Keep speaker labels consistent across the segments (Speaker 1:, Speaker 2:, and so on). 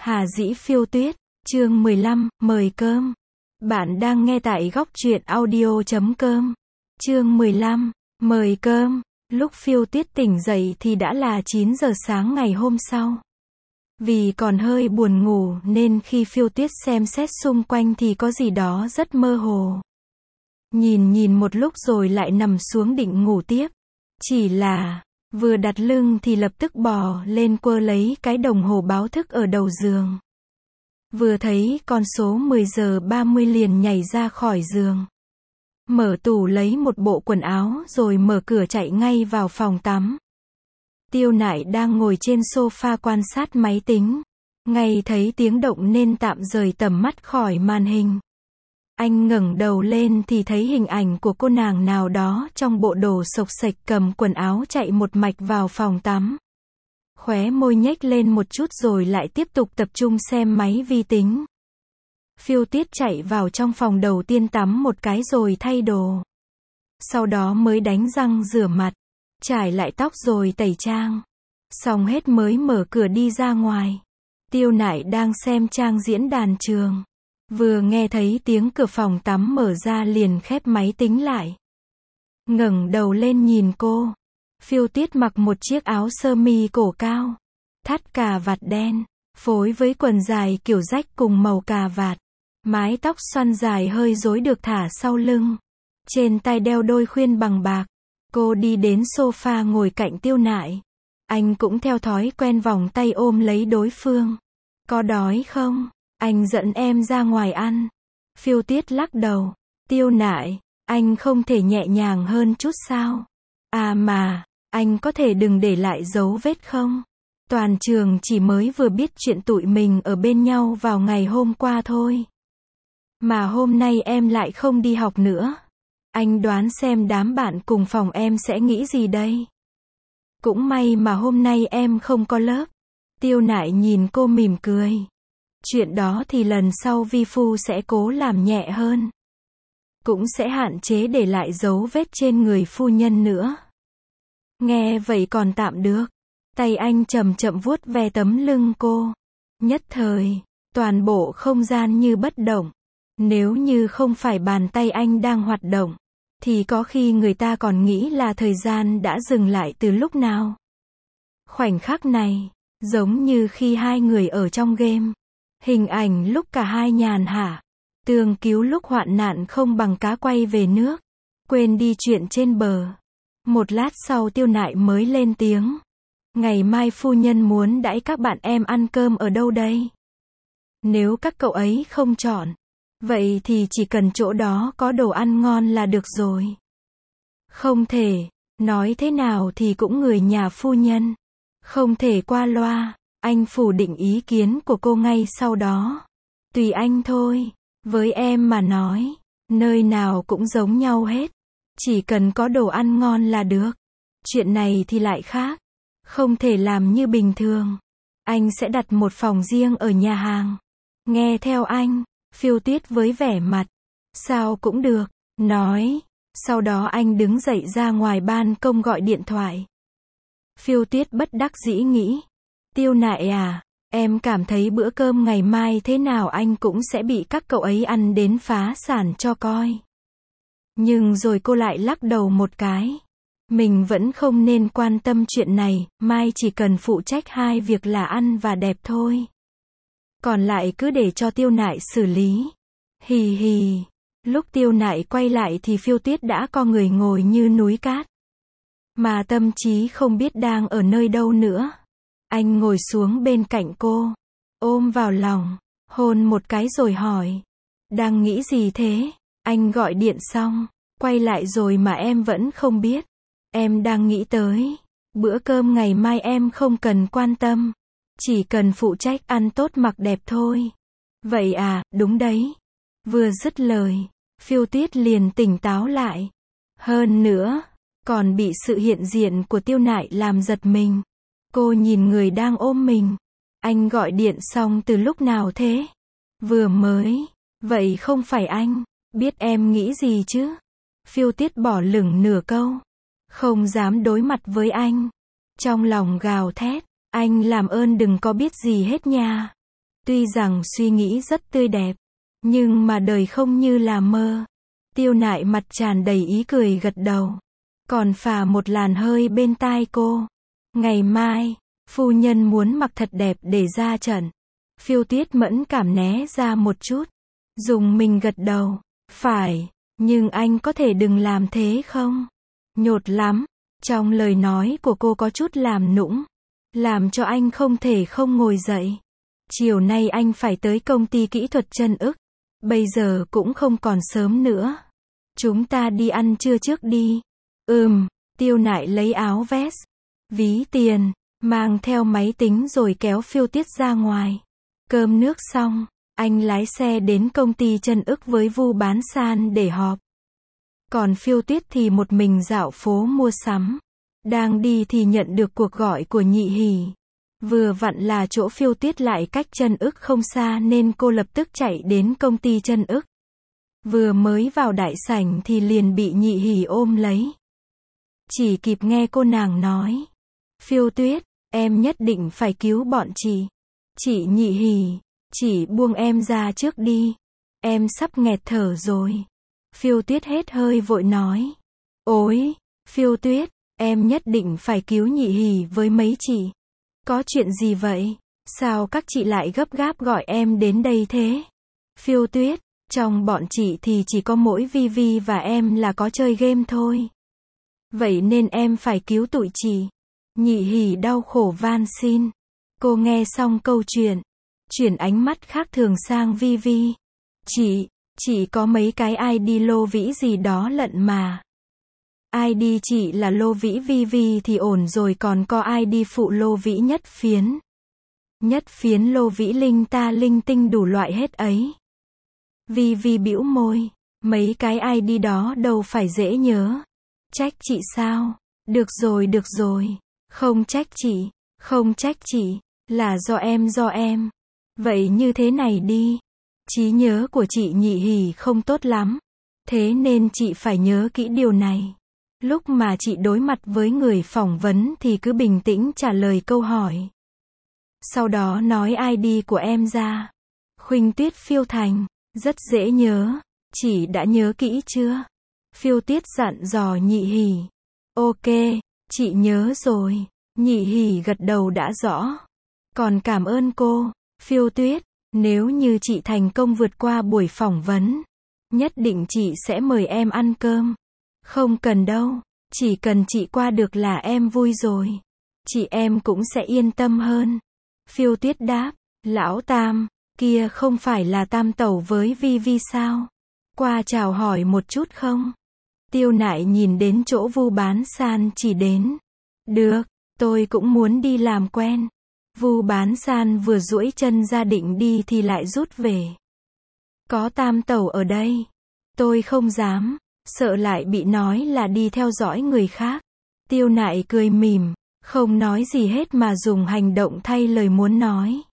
Speaker 1: Hà Dĩ Phiêu Tuyết, chương 15, mời cơm. Bạn đang nghe tại góc truyện audio.com. Chương 15, mời cơm. Lúc Phiêu Tuyết tỉnh dậy thì đã là 9 giờ sáng ngày hôm sau. Vì còn hơi buồn ngủ nên khi Phiêu Tuyết xem xét xung quanh thì có gì đó rất mơ hồ. Nhìn một lúc rồi lại nằm xuống định ngủ tiếp. Chỉ là, vừa đặt lưng thì lập tức bò lên quơ lấy cái đồng hồ báo thức ở đầu giường. Vừa thấy con số 10 giờ 30 liền nhảy ra khỏi giường. Mở tủ lấy một bộ quần áo rồi mở cửa chạy ngay vào phòng tắm. Tiêu Nại đang ngồi trên sofa quan sát máy tính. Ngay thấy tiếng động nên tạm rời tầm mắt khỏi màn hình. Anh ngẩng đầu lên thì thấy hình ảnh của cô nàng nào đó trong bộ đồ xộc xệch cầm quần áo chạy một mạch vào phòng tắm. Khóe môi nhếch lên một chút rồi lại tiếp tục tập trung xem máy vi tính. Phiêu Tuyết chạy vào trong phòng đầu tiên tắm một cái rồi thay đồ. Sau đó mới đánh răng rửa mặt, chải lại tóc rồi tẩy trang. Xong hết mới mở cửa đi ra ngoài. Tiêu Nại đang xem trang diễn đàn trường. Vừa nghe thấy tiếng cửa phòng tắm mở ra liền khép máy tính lại. Ngẩng đầu lên nhìn cô. Phiêu Tuyết mặc một chiếc áo sơ mi cổ cao, thắt cà vạt đen, phối với quần dài kiểu rách cùng màu cà vạt. Mái tóc xoăn dài hơi rối được thả sau lưng. Trên tay đeo đôi khuyên bằng bạc. Cô đi đến sofa ngồi cạnh Tiêu Nại. Anh cũng theo thói quen vòng tay ôm lấy đối phương. Có đói không? Anh dẫn em ra ngoài ăn. Phiêu Tuyết lắc đầu. Tiêu Nại, anh không thể nhẹ nhàng hơn chút sao? À mà, anh có thể đừng để lại dấu vết không? Toàn trường chỉ mới vừa biết chuyện tụi mình ở bên nhau vào ngày hôm qua thôi. Mà hôm nay em lại không đi học nữa. Anh đoán xem đám bạn cùng phòng em sẽ nghĩ gì đây? Cũng may mà hôm nay em không có lớp. Tiêu Nại nhìn cô mỉm cười. Chuyện đó thì lần sau vi phu sẽ cố làm nhẹ hơn. Cũng sẽ hạn chế để lại dấu vết trên người phu nhân nữa. Nghe vậy còn tạm được. Tay anh chậm chậm vuốt ve tấm lưng cô. Nhất thời, toàn bộ không gian như bất động. Nếu như không phải bàn tay anh đang hoạt động, thì có khi người ta còn nghĩ là thời gian đã dừng lại từ lúc nào. Khoảnh khắc này, giống như khi hai người ở trong game. Hình ảnh lúc cả hai nhàn hạ, tương cứu lúc hoạn nạn không bằng cá quay về nước, quên đi chuyện trên bờ. Một lát sau Tiêu Nại mới lên tiếng. Ngày mai phu nhân muốn đãi các bạn em ăn cơm ở đâu đây? Nếu các cậu ấy không chọn, vậy thì chỉ cần chỗ đó có đồ ăn ngon là được rồi. Không thể, nói thế nào thì cũng người nhà phu nhân. Không thể qua loa. Anh phủ định ý kiến của cô ngay sau đó. Tùy anh thôi. Với em mà nói, nơi nào cũng giống nhau hết. Chỉ cần có đồ ăn ngon là được. Chuyện này thì lại khác. Không thể làm như bình thường. Anh sẽ đặt một phòng riêng ở nhà hàng. Nghe theo anh. Phiêu Tuyết với vẻ mặt. Sao cũng được. Nói. Sau đó anh đứng dậy ra ngoài ban công gọi điện thoại. Phiêu Tuyết bất đắc dĩ nghĩ. Tiêu Nại à, em cảm thấy bữa cơm ngày mai thế nào anh cũng sẽ bị các cậu ấy ăn đến phá sản cho coi. Nhưng rồi cô lại lắc đầu một cái. Mình vẫn không nên quan tâm chuyện này, mai chỉ cần phụ trách hai việc là ăn và đẹp thôi. Còn lại cứ để cho Tiêu Nại xử lý. Hì hì. Lúc Tiêu Nại quay lại thì Phiêu Tuyết đã co người ngồi như núi cát. Mà tâm trí không biết đang ở nơi đâu nữa. Anh ngồi xuống bên cạnh cô, ôm vào lòng, hôn một cái rồi hỏi. Đang nghĩ gì thế? Anh gọi điện xong, quay lại rồi mà em vẫn không biết. Em đang nghĩ tới, bữa cơm ngày mai em không cần quan tâm. Chỉ cần phụ trách ăn tốt mặc đẹp thôi. Vậy à, đúng đấy. Vừa dứt lời, Phiêu Tuyết liền tỉnh táo lại. Hơn nữa, còn bị sự hiện diện của Tiêu Nại làm giật mình. Cô nhìn người đang ôm mình. Anh gọi điện xong từ lúc nào thế? Vừa mới. Vậy không phải anh. Biết em nghĩ gì chứ? Phiêu Tuyết bỏ lửng nửa câu. Không dám đối mặt với anh. Trong lòng gào thét. Anh làm ơn đừng có biết gì hết nha. Tuy rằng suy nghĩ rất tươi đẹp, nhưng mà đời không như là mơ. Tiêu Nại mặt tràn đầy ý cười gật đầu. Còn phả một làn hơi bên tai cô. Ngày mai, phu nhân muốn mặc thật đẹp để ra trận. Phiêu Tuyết mẫn cảm né ra một chút. Dùng mình gật đầu. Phải, nhưng anh có thể đừng làm thế không? Nhột lắm. Trong lời nói của cô có chút làm nũng. Làm cho anh không thể không ngồi dậy. Chiều nay anh phải tới công ty kỹ thuật Chân Ức. Bây giờ cũng không còn sớm nữa. Chúng ta đi ăn trưa trước đi. Tiêu Nại lấy áo vest, ví tiền, mang theo máy tính rồi kéo Phiêu Tuyết ra ngoài. Cơm nước xong, anh lái xe đến công ty Chân Ức với Vu Bán San để họp. Còn Phiêu Tuyết thì một mình dạo phố mua sắm. Đang đi thì nhận được cuộc gọi của Nhị Hỉ. Vừa vặn là chỗ Phiêu Tuyết lại cách Chân Ức không xa nên cô lập tức chạy đến công ty Chân Ức. Vừa mới vào đại sảnh thì liền bị Nhị Hỉ ôm lấy. Chỉ kịp nghe cô nàng nói. Phiêu Tuyết, em nhất định phải cứu bọn chị. Chị Nhị Hỉ, chị buông em ra trước đi. Em sắp nghẹt thở rồi. Phiêu Tuyết hết hơi vội nói. Ôi, Phiêu Tuyết, em nhất định phải cứu Nhị Hỉ với mấy chị. Có chuyện gì vậy? Sao các chị lại gấp gáp gọi em đến đây thế? Phiêu Tuyết, trong bọn chị thì chỉ có mỗi Vivi và em là có chơi game thôi. Vậy nên em phải cứu tụi chị. Nhị Hỉ đau khổ van xin. Cô nghe xong câu chuyện, chuyển ánh mắt khác thường sang Vivi. Chị có mấy cái ID lô vĩ gì đó lận mà. ID chị là lô vĩ Vivi thì ổn rồi, còn có ID phụ lô vĩ nhất phiến. Nhất phiến lô vĩ linh ta linh tinh đủ loại hết ấy. Vivi bĩu môi. Mấy cái ID đó đâu phải dễ nhớ. Trách chị sao? Được rồi. Không trách chị. Là do em. Vậy như thế này đi. Trí nhớ của chị Nhị Hỉ không tốt lắm. Thế nên chị phải nhớ kỹ điều này. Lúc mà chị đối mặt với người phỏng vấn thì cứ bình tĩnh trả lời câu hỏi. Sau đó nói ID của em ra. Khuynh Tuyết Phiêu Thành. Rất dễ nhớ. Chị đã nhớ kỹ chưa? Phiêu Tuyết dặn dò Nhị Hỉ. Ok, chị nhớ rồi. Nhị Hỉ gật đầu đã rõ. Còn cảm ơn cô, Phiêu Tuyết. Nếu như chị thành công vượt qua buổi phỏng vấn, nhất định chị sẽ mời em ăn cơm. Không cần đâu, chỉ cần chị qua được là em vui rồi. Chị em cũng sẽ yên tâm hơn. Phiêu Tuyết đáp. Lão Tam, kia không phải là Tam tẩu với Vivi sao? Qua chào hỏi một chút không? Tiêu Nại nhìn đến chỗ Vu Bán San chỉ đến. Được, tôi cũng muốn đi làm quen. Vu Bán San vừa duỗi chân ra định đi thì lại rút về. Có Tam tẩu ở đây. Tôi không dám, sợ lại bị nói là đi theo dõi người khác. Tiêu Nại cười mỉm, không nói gì hết mà dùng hành động thay lời muốn nói.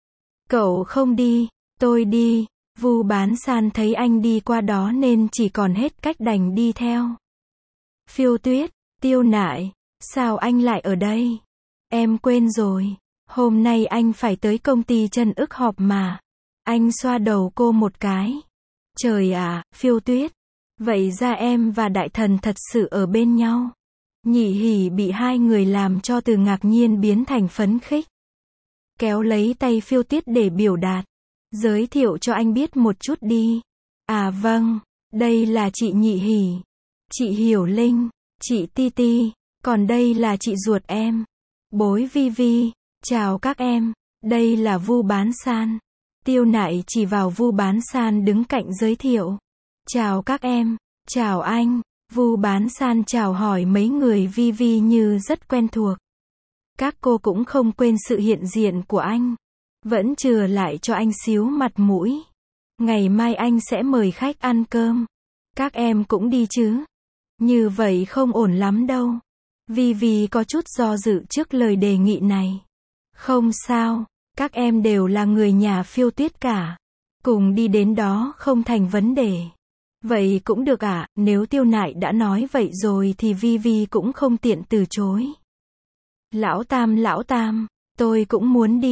Speaker 1: Cậu không đi, tôi đi. Vu Bán San thấy anh đi qua đó nên chỉ còn hết cách đành đi theo. Phiêu Tuyết, Tiêu Nại, sao anh lại ở đây? Em quên rồi, hôm nay anh phải tới công ty Chân Ức họp mà. Anh xoa đầu cô một cái. Trời ạ, Phiêu Tuyết, vậy ra em và đại thần thật sự ở bên nhau. Nhị Hỉ bị hai người làm cho từ ngạc nhiên biến thành phấn khích. Kéo lấy tay Phiêu Tuyết để biểu đạt. Giới thiệu cho anh biết một chút đi. À vâng, đây là chị Nhị Hỉ, chị Hiểu Linh, chị Titi, còn đây là chị ruột em, bối Vivi. Chào các em, đây là Vu Bán San. Tiêu Nại chỉ vào Vu Bán San đứng cạnh giới thiệu. Chào các em, chào anh. Vu Bán San chào hỏi mấy người Vivi như rất quen thuộc. Các cô cũng không quên sự hiện diện của anh. Vẫn chừa lại cho anh xíu mặt mũi. Ngày mai anh sẽ mời khách ăn cơm. Các em cũng đi chứ? Như vậy không ổn lắm đâu. Vivi có chút do dự trước lời đề nghị này. Không sao, các em đều là người nhà Phiêu Tuyết cả. Cùng đi đến đó không thành vấn đề. Vậy cũng được ạ, nếu Tiêu Nại đã nói vậy rồi thì Vivi cũng không tiện từ chối. Lão Tam, tôi cũng muốn đi.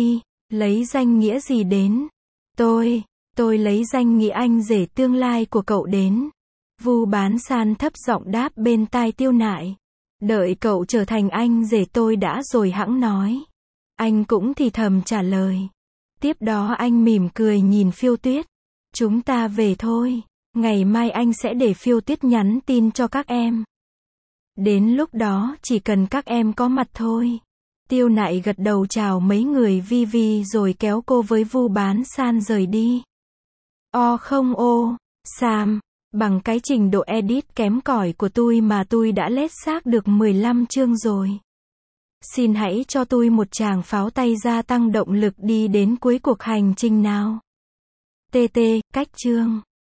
Speaker 1: Lấy danh nghĩa gì đến? Tôi lấy danh nghĩa anh rể tương lai của cậu đến. Vu Bán San thấp giọng đáp bên tai Tiêu Nại. Đợi cậu trở thành anh rể tôi đã rồi hẵng nói. Anh cũng thì thầm trả lời. Tiếp đó anh mỉm cười nhìn Phiêu Tuyết. Chúng ta về thôi. Ngày mai anh sẽ để Phiêu Tuyết nhắn tin cho các em. Đến lúc đó chỉ cần các em có mặt thôi. Tiêu Nại gật đầu chào mấy người vi vi rồi kéo cô với Vu Bán San rời đi. Không Sam, bằng cái trình độ edit kém cỏi của tôi mà tôi đã lết xác được 15 chương rồi. Xin hãy cho tôi một tràng pháo tay gia tăng động lực đi đến cuối cuộc hành trình nào. TT, cách chương